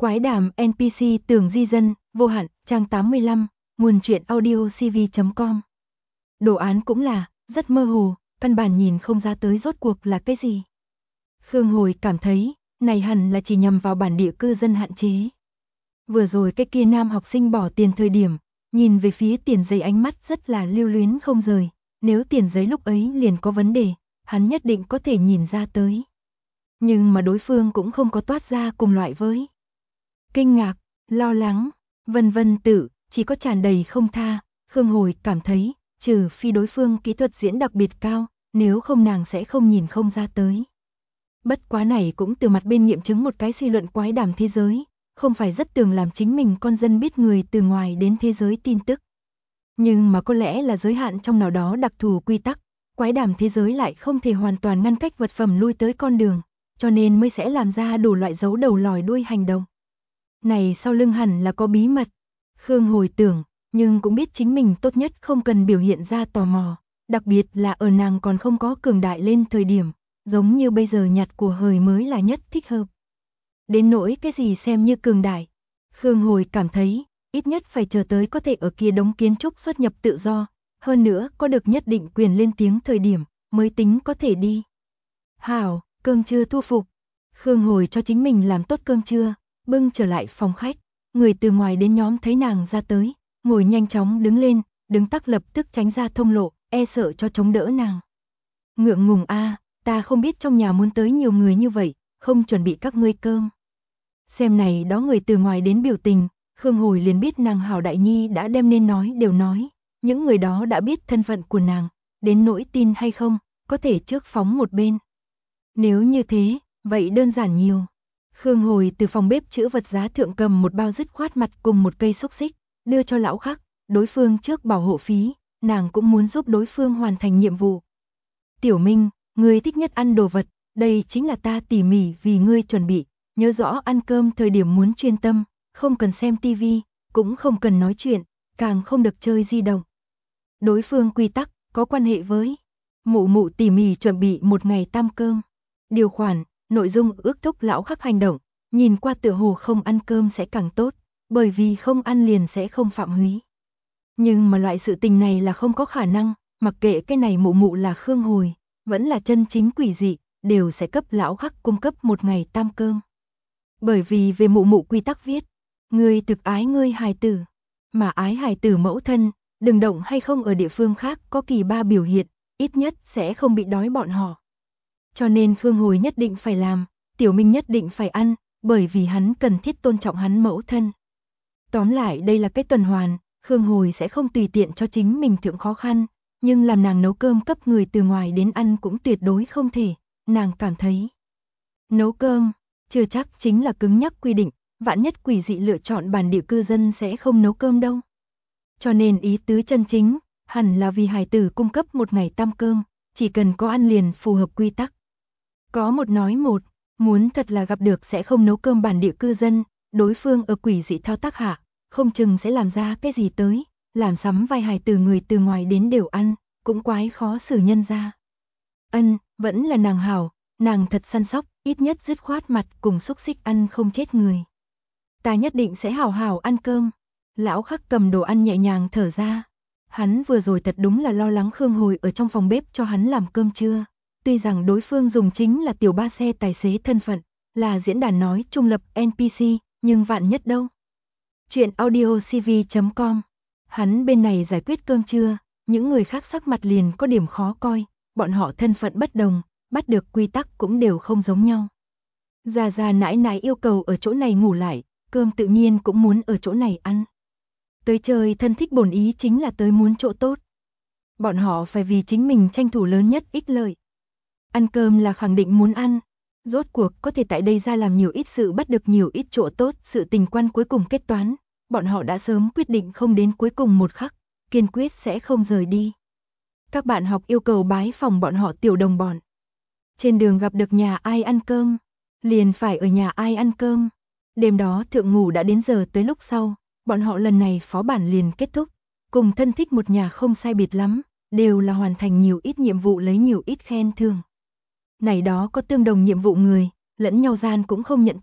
Quái đàm NPC Tường Di Dân, vô hạn, trang 85, nguồn truyện audiocv.com. Đồ án cũng là, rất mơ hồ, căn bản nhìn không ra tới rốt cuộc là cái gì. Khương Hồi cảm thấy, này hẳn là chỉ nhằm vào bản địa cư dân hạn chế. Vừa rồi cái kia nam học sinh bỏ tiền thời điểm, nhìn về phía tiền giấy ánh mắt rất là lưu luyến không rời, nếu tiền giấy lúc ấy liền có vấn đề, hắn nhất định có thể nhìn ra tới. Nhưng mà đối phương cũng không có toát ra cùng loại với kinh ngạc, lo lắng, vân vân tự, chỉ có tràn đầy không tha. Khương Hồi cảm thấy, trừ phi đối phương kỹ thuật diễn đặc biệt cao, nếu không nàng sẽ không nhìn không ra tới. Bất quá này cũng từ mặt bên nghiệm chứng một cái suy luận quái đàm thế giới, không phải rất tưởng làm chính mình con dân biết người từ ngoài đến thế giới tin tức. Nhưng mà có lẽ là giới hạn trong nào đó đặc thù quy tắc, quái đàm thế giới lại không thể hoàn toàn ngăn cách vật phẩm lui tới con đường, cho nên mới sẽ làm ra đủ loại giấu đầu lòi đuôi hành động. Này sau lưng hẳn là có bí mật. Khương Hồi tưởng, nhưng cũng biết chính mình tốt nhất không cần biểu hiện ra tò mò, đặc biệt là ở nàng còn không có cường đại lên thời điểm, giống như bây giờ nhặt của hời mới là nhất thích hợp. Đến nỗi cái gì xem như cường đại, Khương Hồi cảm thấy, ít nhất phải chờ tới có thể ở kia đống kiến trúc xuất nhập tự do, hơn nữa có được nhất định quyền lên tiếng thời điểm, mới tính có thể đi. Hảo, cơm trưa thu phục. Khương Hồi cho chính mình làm tốt cơm trưa, bưng trở lại phòng khách, người từ ngoài đến nhóm thấy nàng ra tới, ngồi nhanh chóng đứng lên, đứng tắc lập tức tránh ra thông lộ, e sợ cho chống đỡ nàng. Ngượng ngùng a, ta không biết trong nhà muốn tới nhiều người như vậy, không chuẩn bị các ngươi cơm. Xem này đó người từ ngoài đến biểu tình, Khương Hồi liền biết nàng hảo đại nhi đã đem nên nói đều nói, những người đó đã biết thân phận của nàng, đến nỗi tin hay không, có thể trước phóng một bên. Nếu như thế, vậy đơn giản nhiều. Khương Hồi từ phòng bếp chữ vật giá thượng cầm một bao dứt khoát mặt cùng một cây xúc xích, đưa cho lão khắc, đối phương trước bảo hộ phí, nàng cũng muốn giúp đối phương hoàn thành nhiệm vụ. Tiểu Minh, ngươi thích nhất ăn đồ vật, đây chính là ta tỉ mỉ vì ngươi chuẩn bị, nhớ rõ ăn cơm thời điểm muốn chuyên tâm, không cần xem tivi, cũng không cần nói chuyện, càng không được chơi di động. Đối phương quy tắc có quan hệ với mụ mụ tỉ mỉ chuẩn bị một ngày tam cơm. Điều khoản, nội dung ước thúc lão khắc hành động, nhìn qua tựa hồ không ăn cơm sẽ càng tốt, bởi vì không ăn liền sẽ không phạm húy. Nhưng mà loại sự tình này là không có khả năng, mặc kệ cái này mụ mụ là Khương Hồi, vẫn là chân chính quỷ dị, đều sẽ cấp lão khắc cung cấp một ngày tam cơm. Bởi vì về mụ mụ quy tắc viết, ngươi thực ái ngươi hài tử, mà ái hài tử mẫu thân, đừng động hay không ở địa phương khác có kỳ ba biểu hiện, ít nhất sẽ không bị đói bọn họ. Cho nên Khương Hồi nhất định phải làm, Tiểu Minh nhất định phải ăn, bởi vì hắn cần thiết tôn trọng hắn mẫu thân. Tóm lại đây là cái tuần hoàn, Khương Hồi sẽ không tùy tiện cho chính mình thượng khó khăn, nhưng làm nàng nấu cơm cấp người từ ngoài đến ăn cũng tuyệt đối không thể, nàng cảm thấy. Nấu cơm, chưa chắc chính là cứng nhắc quy định, vạn nhất quỷ dị lựa chọn bản địa cư dân sẽ không nấu cơm đâu. Cho nên ý tứ chân chính, hẳn là vì hài tử cung cấp một ngày tam cơm, chỉ cần có ăn liền phù hợp quy tắc. Có một nói một, muốn thật là gặp được sẽ không nấu cơm bản địa cư dân, đối phương ở quỷ dị thao tác hạ, không chừng sẽ làm ra cái gì tới, làm sắm vai hài từ người từ ngoài đến đều ăn, cũng quái khó xử nhân ra. Vẫn là nàng hảo, nàng thật săn sóc, ít nhất dứt khoát mặt cùng xúc xích ăn không chết người. Ta nhất định sẽ hảo hảo ăn cơm. Lão khắc cầm đồ ăn nhẹ nhàng thở ra. Hắn vừa rồi thật đúng là lo lắng Khương Hồi ở trong phòng bếp cho hắn làm cơm trưa. Tuy rằng đối phương dùng chính là tiểu ba xe tài xế thân phận, là diễn đàn nói trung lập NPC, nhưng vạn nhất đâu. Chuyện audiocv.com. Hắn bên này giải quyết cơm trưa, những người khác sắc mặt liền có điểm khó coi, bọn họ thân phận bất đồng, bắt được quy tắc cũng đều không giống nhau. Già già nãi nãi yêu cầu ở chỗ này ngủ lại, cơm tự nhiên cũng muốn ở chỗ này ăn. Tới chơi thân thích bổn ý chính là tới muốn chỗ tốt. Bọn họ phải vì chính mình tranh thủ lớn nhất ích lợi. Ăn cơm là khẳng định muốn ăn, rốt cuộc có thể tại đây ra làm nhiều ít sự bắt được nhiều ít chỗ tốt, sự tình quan cuối cùng kết toán, bọn họ đã sớm quyết định không đến cuối cùng một khắc, kiên quyết sẽ không rời đi. Các bạn học yêu cầu bái phòng bọn họ tiểu đồng bọn. Trên đường gặp được nhà ai ăn cơm, liền phải ở nhà ai ăn cơm. Đêm đó thượng ngủ đã đến giờ tới lúc sau, bọn họ lần này phó bản liền kết thúc, cùng thân thích một nhà không sai biệt lắm, đều là hoàn thành nhiều ít nhiệm vụ lấy nhiều ít khen thưởng. Này đó có tương đồng nhiệm vụ người, lẫn nhau gian cũng không nhận thức,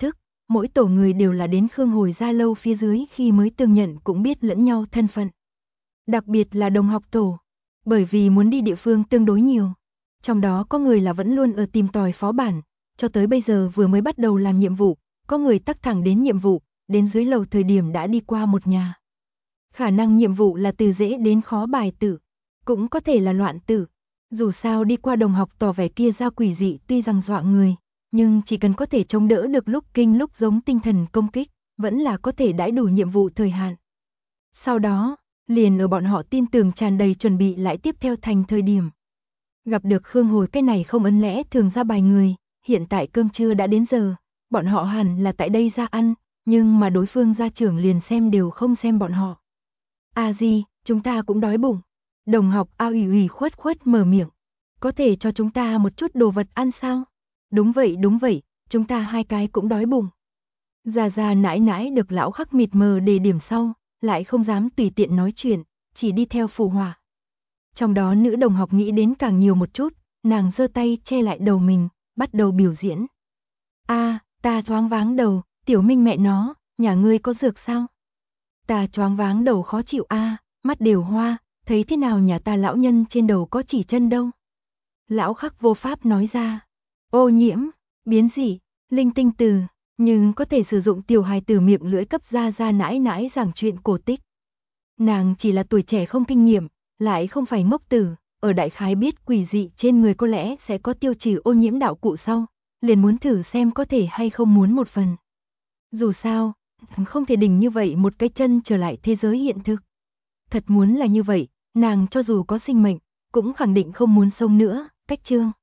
mỗi tổ người đều là đến Khương Hồi Gia lâu phía dưới khi mới tương nhận cũng biết lẫn nhau thân phận. Đặc biệt là đồng học tổ, bởi vì muốn đi địa phương tương đối nhiều. Trong đó có người là vẫn luôn ở tìm tòi phó bản, cho tới bây giờ vừa mới bắt đầu làm nhiệm vụ, có người tắc thẳng đến nhiệm vụ, đến dưới lầu thời điểm đã đi qua một nhà. Khả năng nhiệm vụ là từ dễ đến khó bài tử, cũng có thể là loạn tử. Dù sao đi qua đồng học tỏ vẻ kia ra quỷ dị tuy rằng dọa người, nhưng chỉ cần có thể chống đỡ được lúc kinh lúc giống tinh thần công kích, vẫn là có thể đãi đủ nhiệm vụ thời hạn. Sau đó, liền ở bọn họ tin tưởng tràn đầy chuẩn bị lại tiếp theo thành thời điểm. Gặp được Khương Hồi cái này không ấn lẽ thường ra bài người, hiện tại cơm trưa đã đến giờ, bọn họ hẳn là tại đây ra ăn, nhưng mà đối phương gia trưởng liền xem đều không xem bọn họ. A Di, chúng ta cũng đói bụng. Đồng học A ủy khuất khuất mở miệng. Có thể cho chúng ta một chút đồ vật ăn sao? Đúng vậy, chúng ta hai cái cũng đói bụng. Già nãi nãi được lão khắc mịt mờ đề điểm sau, lại không dám tùy tiện nói chuyện, chỉ đi theo phụ họa. Trong đó nữ đồng học nghĩ đến càng nhiều một chút, nàng giơ tay che lại đầu mình, bắt đầu biểu diễn. Ta choáng váng đầu, Tiểu Minh mẹ nó, nhà ngươi có dược sao? Ta choáng váng đầu khó chịu mắt đều hoa, thấy thế nào nhà ta lão nhân trên đầu có chỉ chân đâu. Lão khắc vô pháp nói ra. Ô nhiễm, biến dị, linh tinh từ, nhưng có thể sử dụng tiểu hài tử miệng lưỡi cấp ra nãi nãi giảng chuyện cổ tích. Nàng chỉ là tuổi trẻ không kinh nghiệm, lại không phải ngốc tử, ở đại khái biết quỷ dị trên người có lẽ sẽ có tiêu trừ ô nhiễm đạo cụ sau, liền muốn thử xem có thể hay không muốn một phần. Dù sao, không thể đỉnh như vậy một cái chân trở lại thế giới hiện thực. Thật muốn là như vậy, nàng cho dù có sinh mệnh, cũng khẳng định không muốn sống nữa, cách chương.